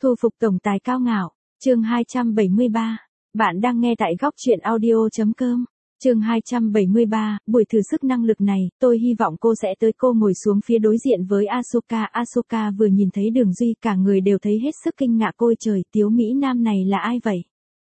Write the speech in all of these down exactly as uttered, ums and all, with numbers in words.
Thu phục tổng tài cao ngạo, chương hai trăm bảy mươi ba. Bạn đang nghe tại góc truyện audio.com. Chương hai trăm bảy mươi ba, buổi thử sức năng lực này, tôi hy vọng cô sẽ tới. Cô ngồi xuống phía đối diện với Asuka. Asuka vừa nhìn thấy Đường Duy, cả người đều thấy hết sức kinh ngạc. Ôi trời, Tiếu Mỹ Nam này là ai vậy?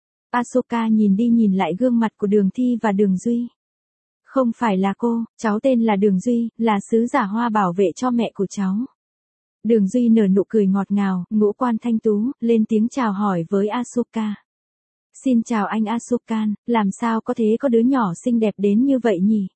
Asuka nhìn đi nhìn lại gương mặt của Đường Thi và Đường Duy. Không phải là cô, cháu tên là Đường Duy, là sứ giả hoa bảo vệ cho mẹ của cháu. Đường Duy nở nụ cười ngọt ngào, ngũ quan thanh tú, lên tiếng chào hỏi với Asuka. Xin chào anh Asukan, làm sao có thể có đứa nhỏ xinh đẹp đến như vậy nhỉ?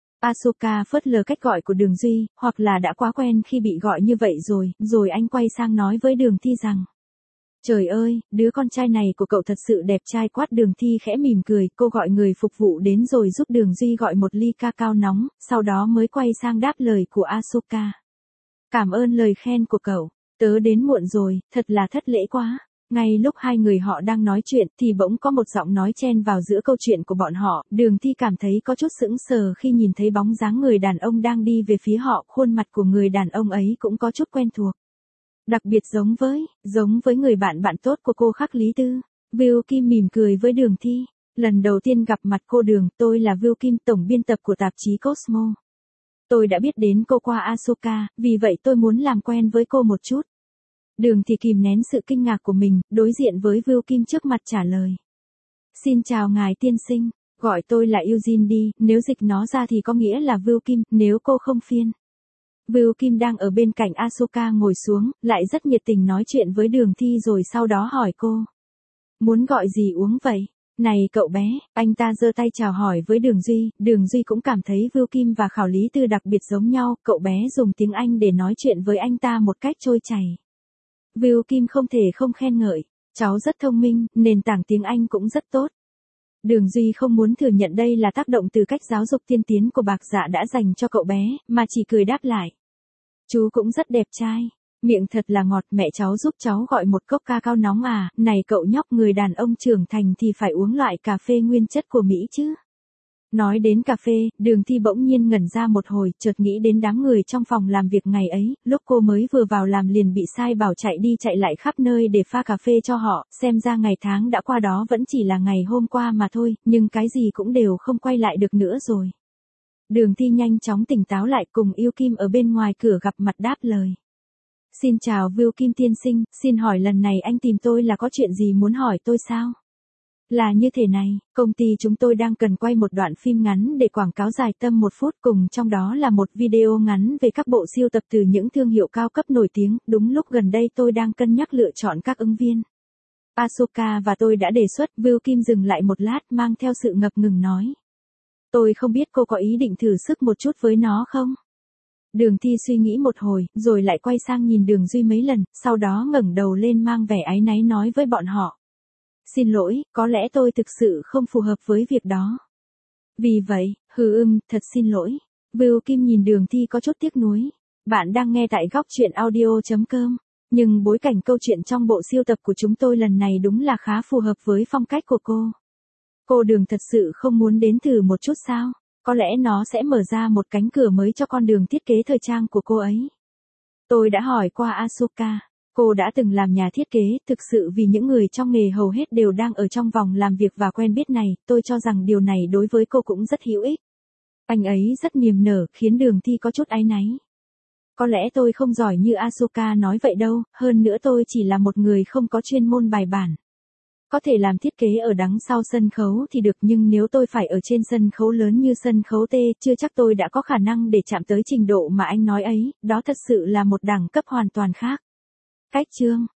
Asuka phớt lờ cách gọi của Đường Duy, hoặc là đã quá quen khi bị gọi như vậy rồi, rồi anh quay sang nói với Đường Thi rằng. Trời ơi, đứa con trai này của cậu thật sự đẹp trai quá. Đường Thi khẽ mỉm cười, cô gọi người phục vụ đến rồi giúp Đường Duy gọi một ly cacao nóng, sau đó mới quay sang đáp lời của Asuka. Cảm ơn lời khen của cậu, tớ đến muộn rồi, thật là thất lễ quá. Ngay lúc hai người họ đang nói chuyện thì bỗng có một giọng nói chen vào giữa câu chuyện của bọn họ. Đường Thi cảm thấy có chút sững sờ khi nhìn thấy bóng dáng người đàn ông đang đi về phía họ. Khuôn mặt của người đàn ông ấy cũng có chút quen thuộc. Đặc biệt giống với, giống với người bạn bạn tốt của cô Khắc Lý Tư. Viu Kim mỉm cười với Đường Thi. Lần đầu tiên gặp mặt cô Đường, tôi là Viu Kim, tổng biên tập của tạp chí Cosmo. Tôi đã biết đến cô qua Asuka, vì vậy tôi muốn làm quen với cô một chút. Đường Thi kìm nén sự kinh ngạc của mình, đối diện với Viu Kim trước mặt trả lời. Xin chào ngài tiên sinh, gọi tôi là Eugene đi, nếu dịch nó ra thì có nghĩa là Viu Kim, nếu cô không phiền. Viu Kim đang ở bên cạnh Asuka ngồi xuống, lại rất nhiệt tình nói chuyện với Đường Thi rồi sau đó hỏi cô. Muốn gọi gì uống vậy? Này cậu bé, anh ta giơ tay chào hỏi với Đường Duy. Đường Duy cũng cảm thấy Viu Kim và Khảo Lý Tư đặc biệt giống nhau. Cậu bé dùng tiếng Anh để nói chuyện với anh ta một cách trôi chảy. Viu Kim không thể không khen ngợi. Cháu rất thông minh, nền tảng tiếng Anh cũng rất tốt. Đường Duy không muốn thừa nhận đây là tác động từ cách giáo dục tiên tiến của Bạc Dạ đã dành cho cậu bé, mà chỉ cười đáp lại. Chú cũng rất đẹp trai. Miệng thật là ngọt, mẹ cháu giúp cháu gọi một cốc cacao nóng à, này cậu nhóc, người đàn ông trưởng thành thì phải uống loại cà phê nguyên chất của Mỹ chứ. Nói đến cà phê, Đường Thi bỗng nhiên ngẩn ra một hồi, chợt nghĩ đến đám người trong phòng làm việc ngày ấy, lúc cô mới vừa vào làm liền bị sai bảo chạy đi chạy lại khắp nơi để pha cà phê cho họ, xem ra ngày tháng đã qua đó vẫn chỉ là ngày hôm qua mà thôi, nhưng cái gì cũng đều không quay lại được nữa rồi. Đường Thi nhanh chóng tỉnh táo lại, cùng Yêu Kim ở bên ngoài cửa gặp mặt đáp lời. Xin chào Viu Kim tiên sinh, xin hỏi lần này anh tìm tôi là có chuyện gì muốn hỏi tôi sao? Là như thế này, công ty chúng tôi đang cần quay một đoạn phim ngắn để quảng cáo dài tầm một phút, cùng trong đó là một video ngắn về các bộ sưu tập từ những thương hiệu cao cấp nổi tiếng. Đúng lúc gần đây tôi đang cân nhắc lựa chọn các ứng viên. Asuka và tôi đã đề xuất. Viu Kim dừng lại một lát, mang theo sự ngập ngừng nói. Tôi không biết cô có ý định thử sức một chút với nó không? Đường Thi suy nghĩ một hồi, rồi lại quay sang nhìn Đường Duy mấy lần, sau đó ngẩng đầu lên mang vẻ áy náy nói với bọn họ. Xin lỗi, có lẽ tôi thực sự không phù hợp với việc đó. Vì vậy, hừ ưng, thật xin lỗi. Viu Kim nhìn Đường Thi có chút tiếc nuối. Bạn đang nghe tại góc truyện audio.com. Nhưng bối cảnh câu chuyện trong bộ sưu tập của chúng tôi lần này đúng là khá phù hợp với phong cách của cô. Cô Đường thật sự không muốn đến thử một chút sao? Có lẽ nó sẽ mở ra một cánh cửa mới cho con đường thiết kế thời trang của cô ấy. Tôi đã hỏi qua Asuka. Cô đã từng làm nhà thiết kế, thực sự vì những người trong nghề hầu hết đều đang ở trong vòng làm việc và quen biết này, tôi cho rằng điều này đối với cô cũng rất hữu ích. Anh ấy rất niềm nở, khiến Đường Thi có chút áy náy. Có lẽ tôi không giỏi như Asuka nói vậy đâu, hơn nữa tôi chỉ là một người không có chuyên môn bài bản. Có thể làm thiết kế ở đằng sau sân khấu thì được, nhưng nếu tôi phải ở trên sân khấu lớn như sân khấu T, chưa chắc tôi đã có khả năng để chạm tới trình độ mà anh nói ấy, đó thật sự là một đẳng cấp hoàn toàn khác. Cách chương,